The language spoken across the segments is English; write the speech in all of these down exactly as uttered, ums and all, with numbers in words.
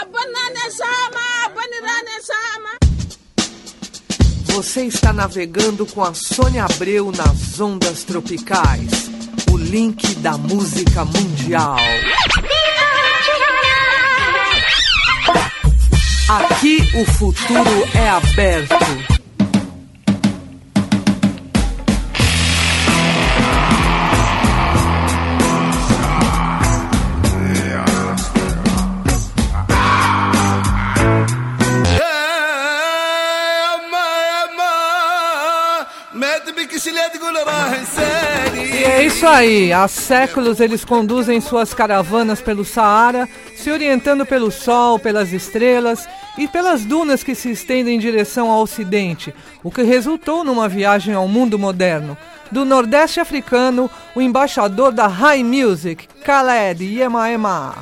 Você está navegando com a Sônia Abreu nas ondas tropicais, o link da música mundial. Aqui o futuro é aberto. E é isso aí, há séculos eles conduzem suas caravanas pelo Saara, se orientando pelo sol, pelas estrelas e pelas dunas que se estendem em direção ao ocidente, o que resultou numa viagem ao mundo moderno. Do Nordeste africano, o embaixador da High Music, Khaled Yema Ema.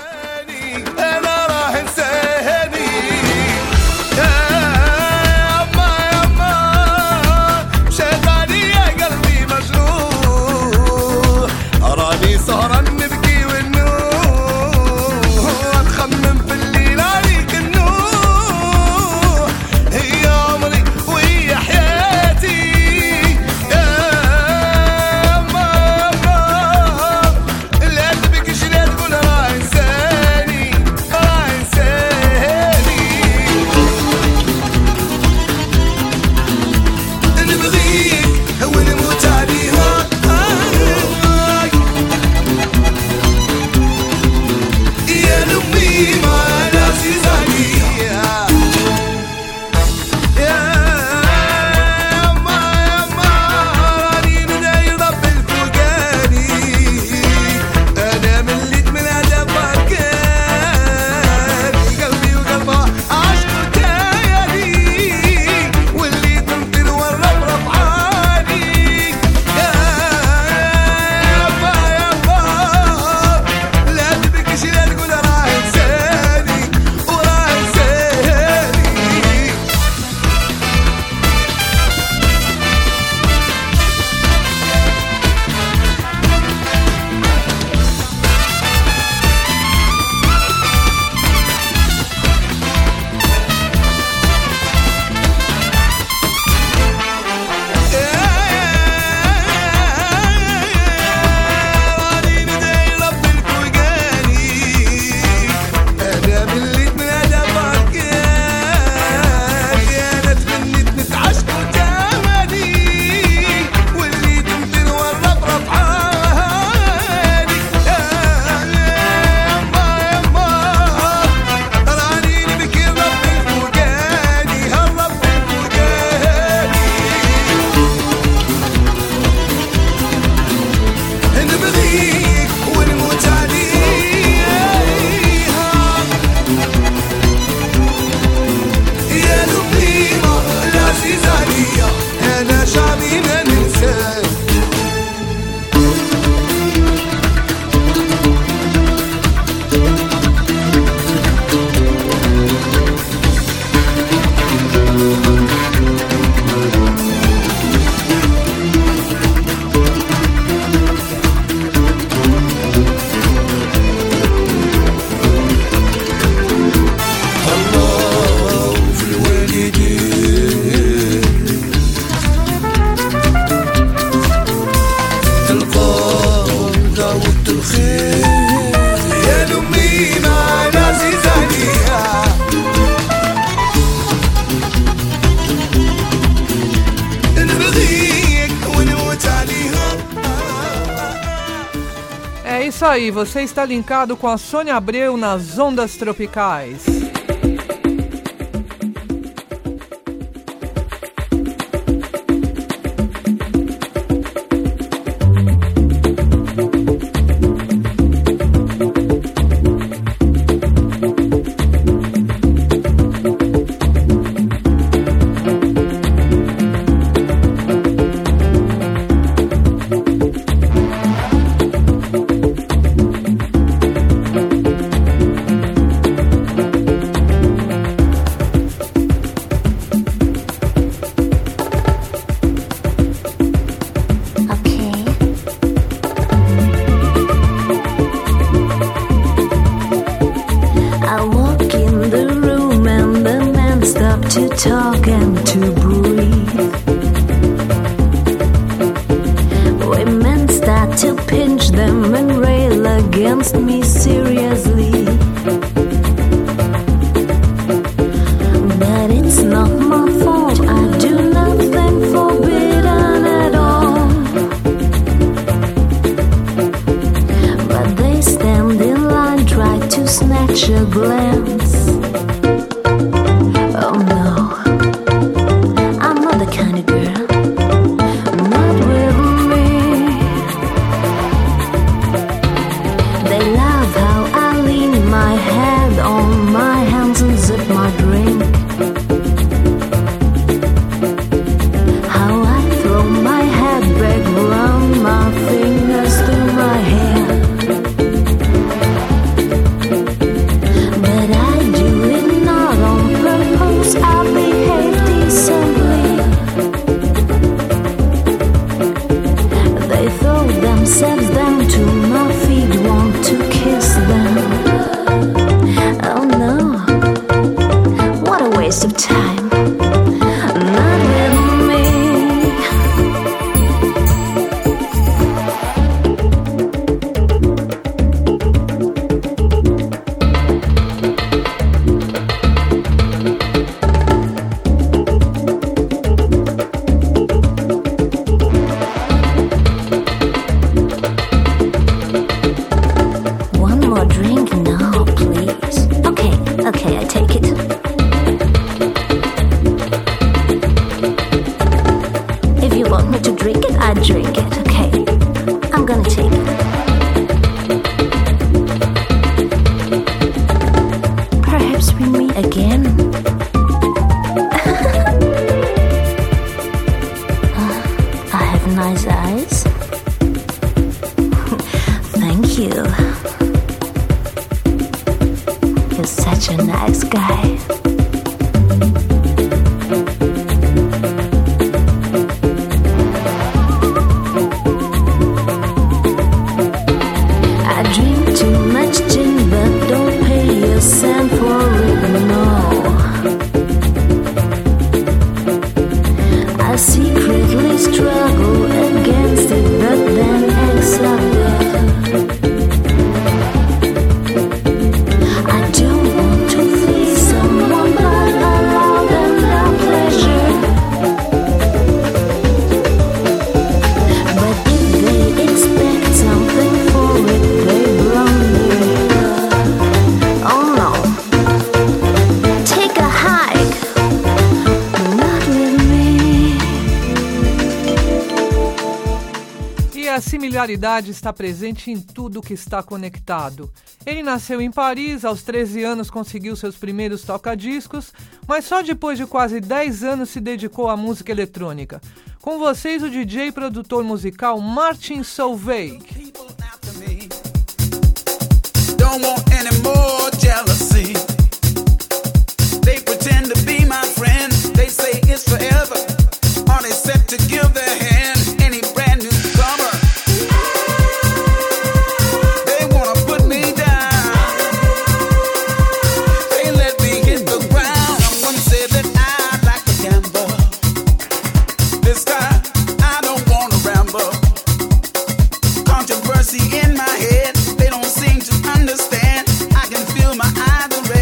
É isso aí, você está linkado com a Sônia Abreu nas ondas tropicais. talk and to breathe. Women start to pinch them and rail against me seriously. But it's not my fault, I do nothing forbidden at all. But they stand in line, try to snatch a glance. Oh no, I'm not the kind of girl, not with me. They love how I lean my head on my hands and zip my drink. How I throw my head back, run my fingers through my hair. But I do it not on purpose, I behave decently. They throw themselves down to my feet, want to kiss them. Oh no, what a waste of time. Not with me. One more drink now, please. Okay, okay, I take it. If you want me to drink it, I drink it. Okay, I'm gonna take it. Perhaps we meet again. Uh, I have nice eyes. Thank you. You're such a nice guy. I drink too much gin, but don't pay a cent for it, no. I secretly struggle against it, but then accept it. I don't want to please someone, but allow them their pleasure. But if they expect something for it, they blunder. Oh no, take a hike, not with me. E a similaridade está presente em tudo que está conectado. Ele nasceu em Paris, aos treze anos conseguiu seus primeiros toca-discos, mas só depois de quase dez anos se dedicou à música eletrônica. Com vocês, o D J e produtor musical Martin Solveig. Don't want any more jealousy. They pretend to be my friend. They say it's forever. Are they set to give their hand? Any brand new comer? They wanna put me down. They let me hit the ground. Someone said that I'd like to gamble. This time I don't wanna ramble. Controversy in my head. They don't seem to understand. I can feel my eyes are red.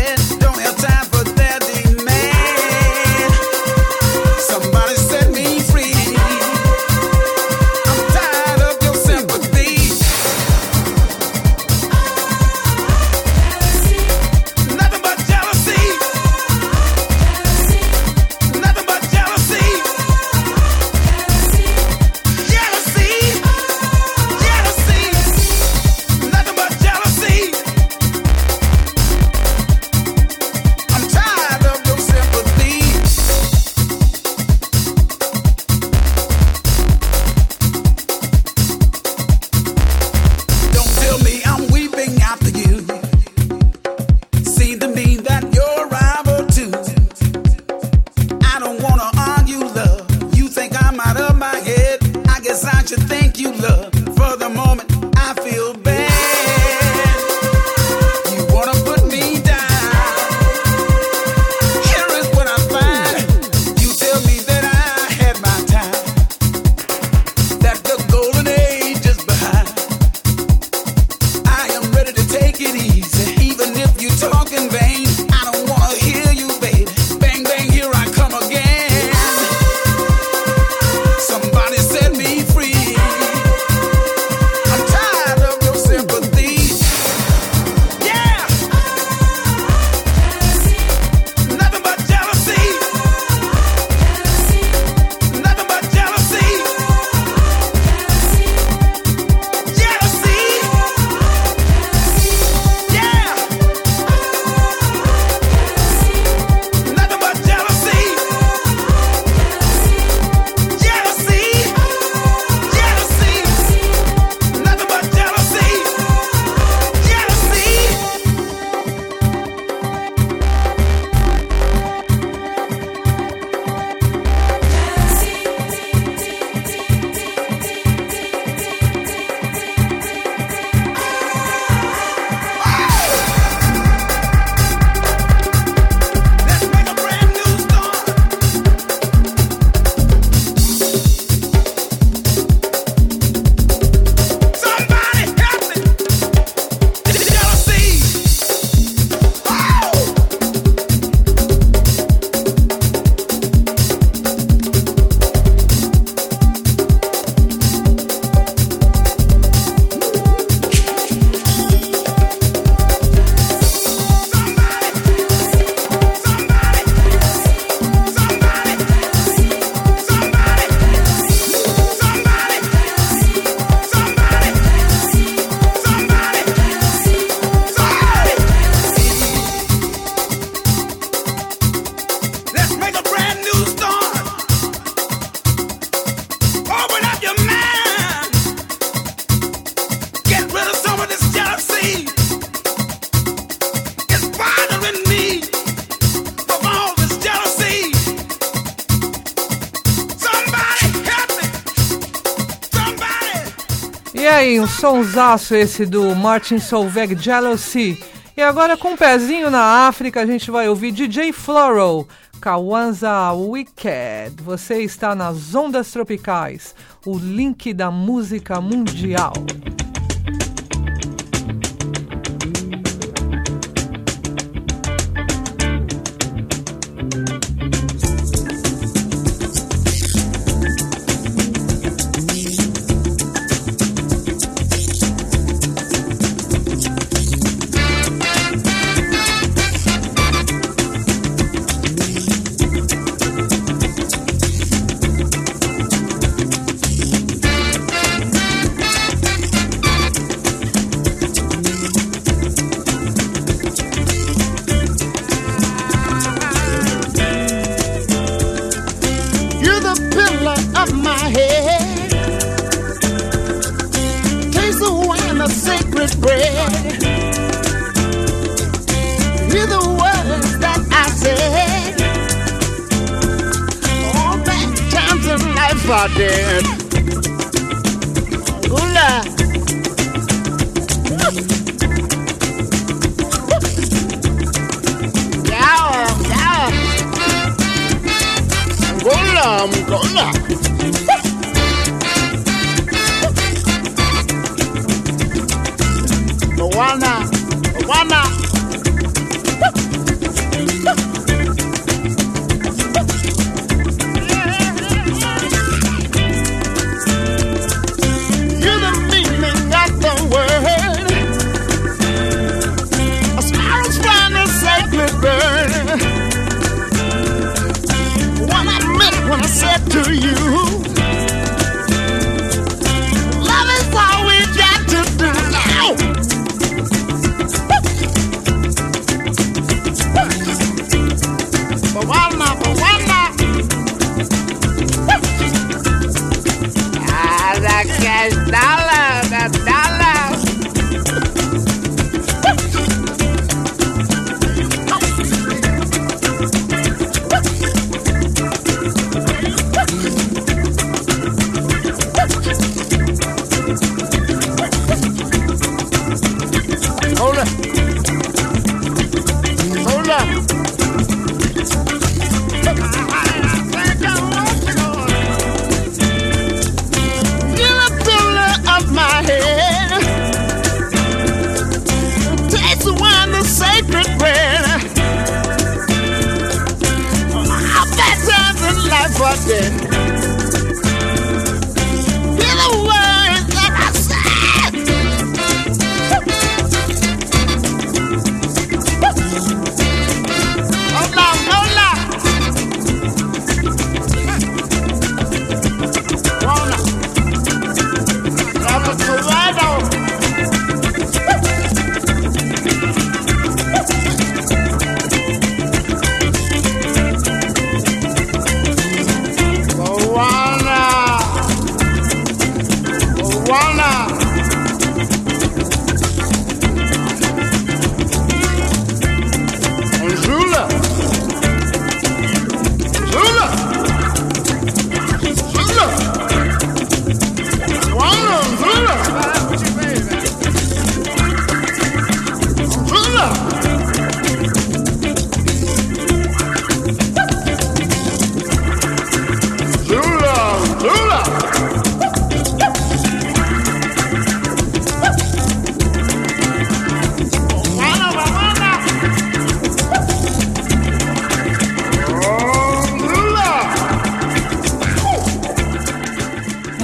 E aí, um sonsaço esse do Martin Solveig, Jealousy. E agora com um pezinho na África, a gente vai ouvir D J Floral, Kawanza Wicked. Você está nas Ondas Tropicais, o link da música mundial.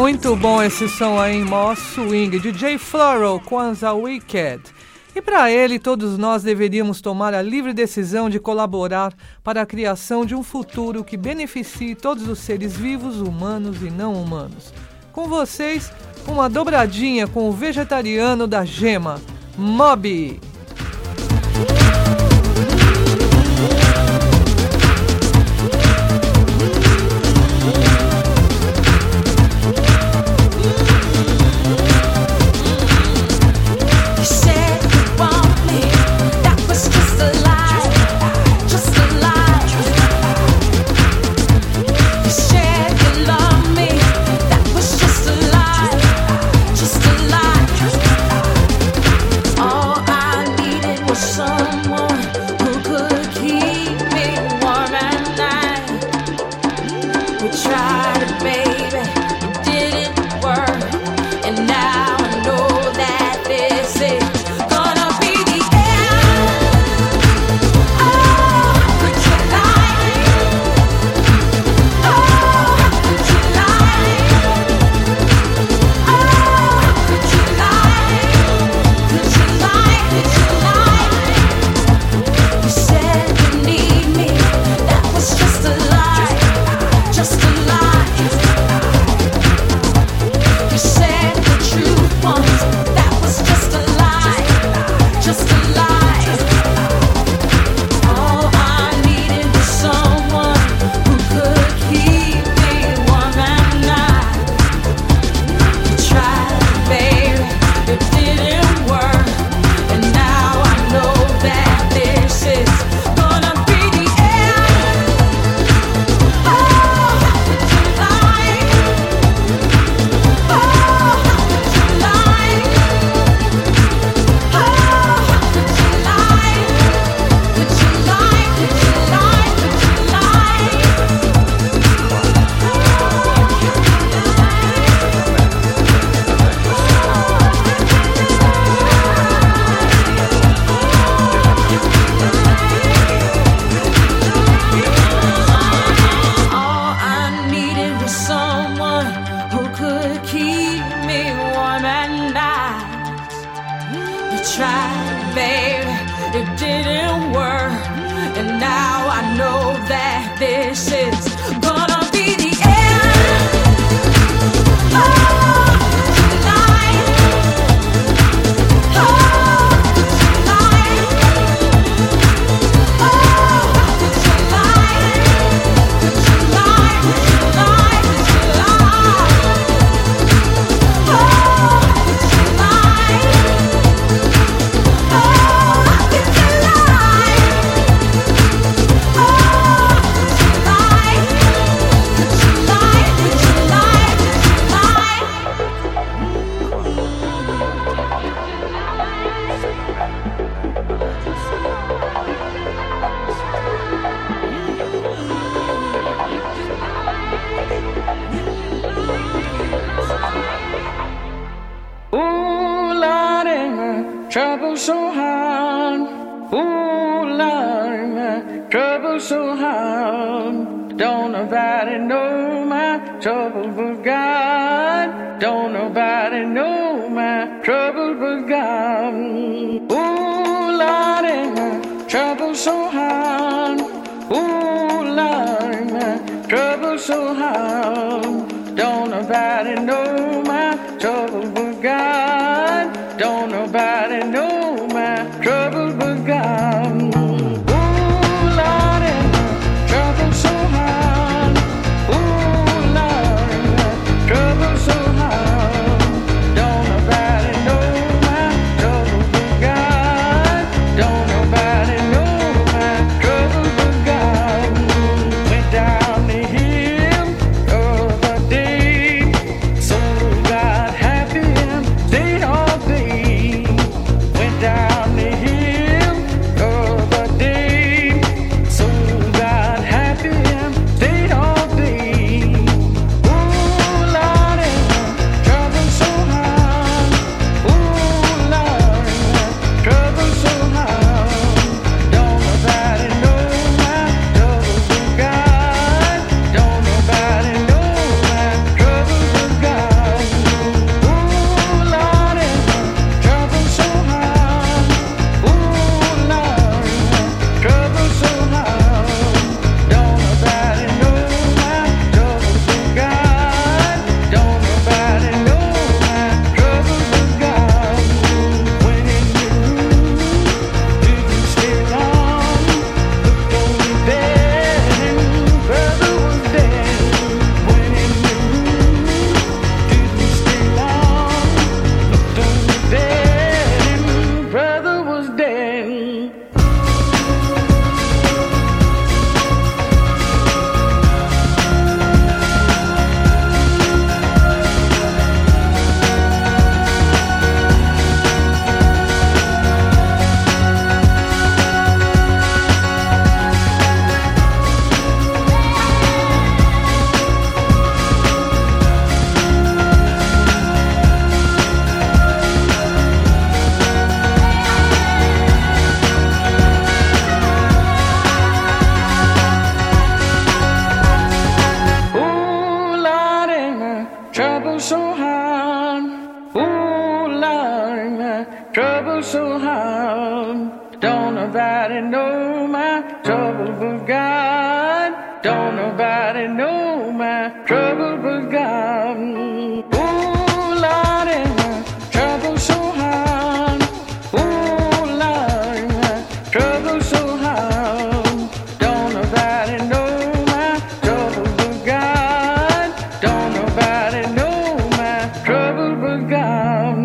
Muito bom esse som aí, Moss Swing, D J Floral, Kwanzaa Wicked. E para ele, todos nós deveríamos tomar a livre decisão de colaborar para a criação de um futuro que beneficie todos os seres vivos, humanos e não humanos. Com vocês, uma dobradinha com o vegetariano da Gema, Moby. trouble so hard. Ooh, Lord, my trouble so hard. Don't nobody know my trouble but God. Don't nobody know my trouble but God. Ooh, Lord, my trouble so hard. Ooh, Lord, my trouble so hard. Don't nobody know my trouble but God. Don't nobody know my trouble but God. Ooh, Lord, my trouble so hard. Ooh, Lord, my trouble so hard. Don't nobody know my trouble but God. Don't nobody know my trouble but God. Went down the hill the other day, so got happy and stayed all day. trouble so hard. Don't nobody know my trouble but God. Don't nobody know my trouble but God. Ooh, Lordy, my trouble so hard. Ooh, Lordy, my trouble so hard. Don't nobody know my trouble but God. Don't nobody know my trouble but God.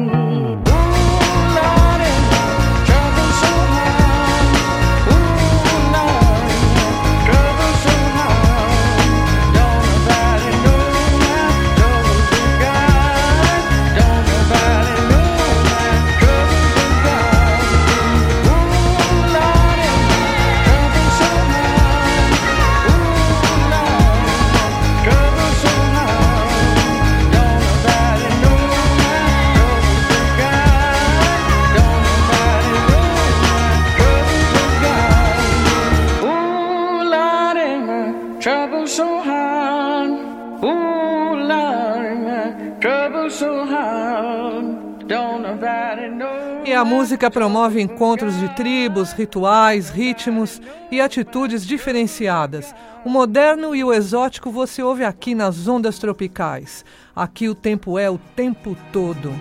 E a música promove encontros de tribos, rituais, ritmos e atitudes diferenciadas. O moderno e o exótico você ouve aqui nas ondas tropicais. Aqui o tempo é o tempo todo.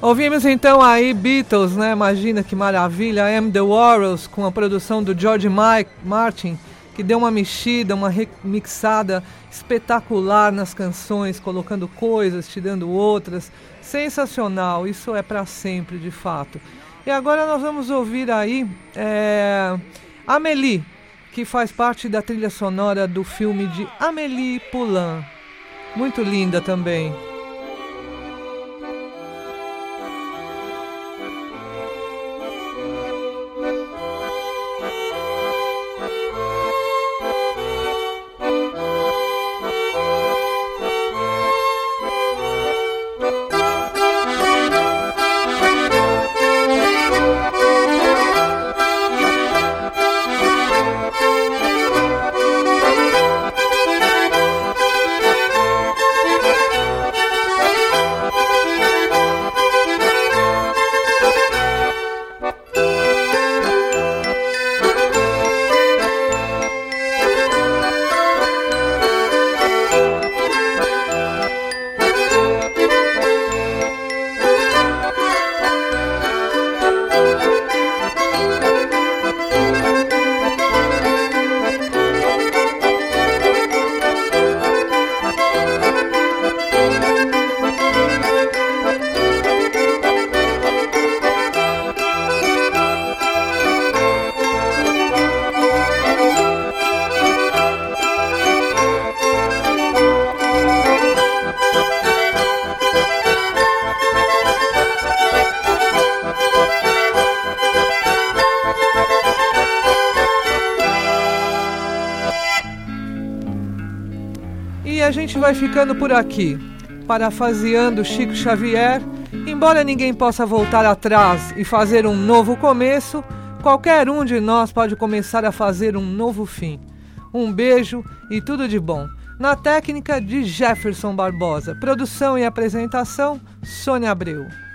Ouvimos então aí Beatles, né? Imagina que maravilha, I Am The Warriors, com a produção do George Mike Martin, que deu uma mexida, uma remixada espetacular nas canções, colocando coisas, tirando outras. Sensacional, isso é para sempre, de fato. E agora nós vamos ouvir aí é, Amélie, que faz parte da trilha sonora do filme de Amélie Poulain. Muito linda também. E a gente vai ficando por aqui, parafraseando Chico Xavier. Embora ninguém possa voltar atrás e fazer um novo começo, qualquer um de nós pode começar a fazer um novo fim. Um beijo e tudo de bom. Na técnica de Jefferson Barbosa. Produção e apresentação, Sônia Abreu.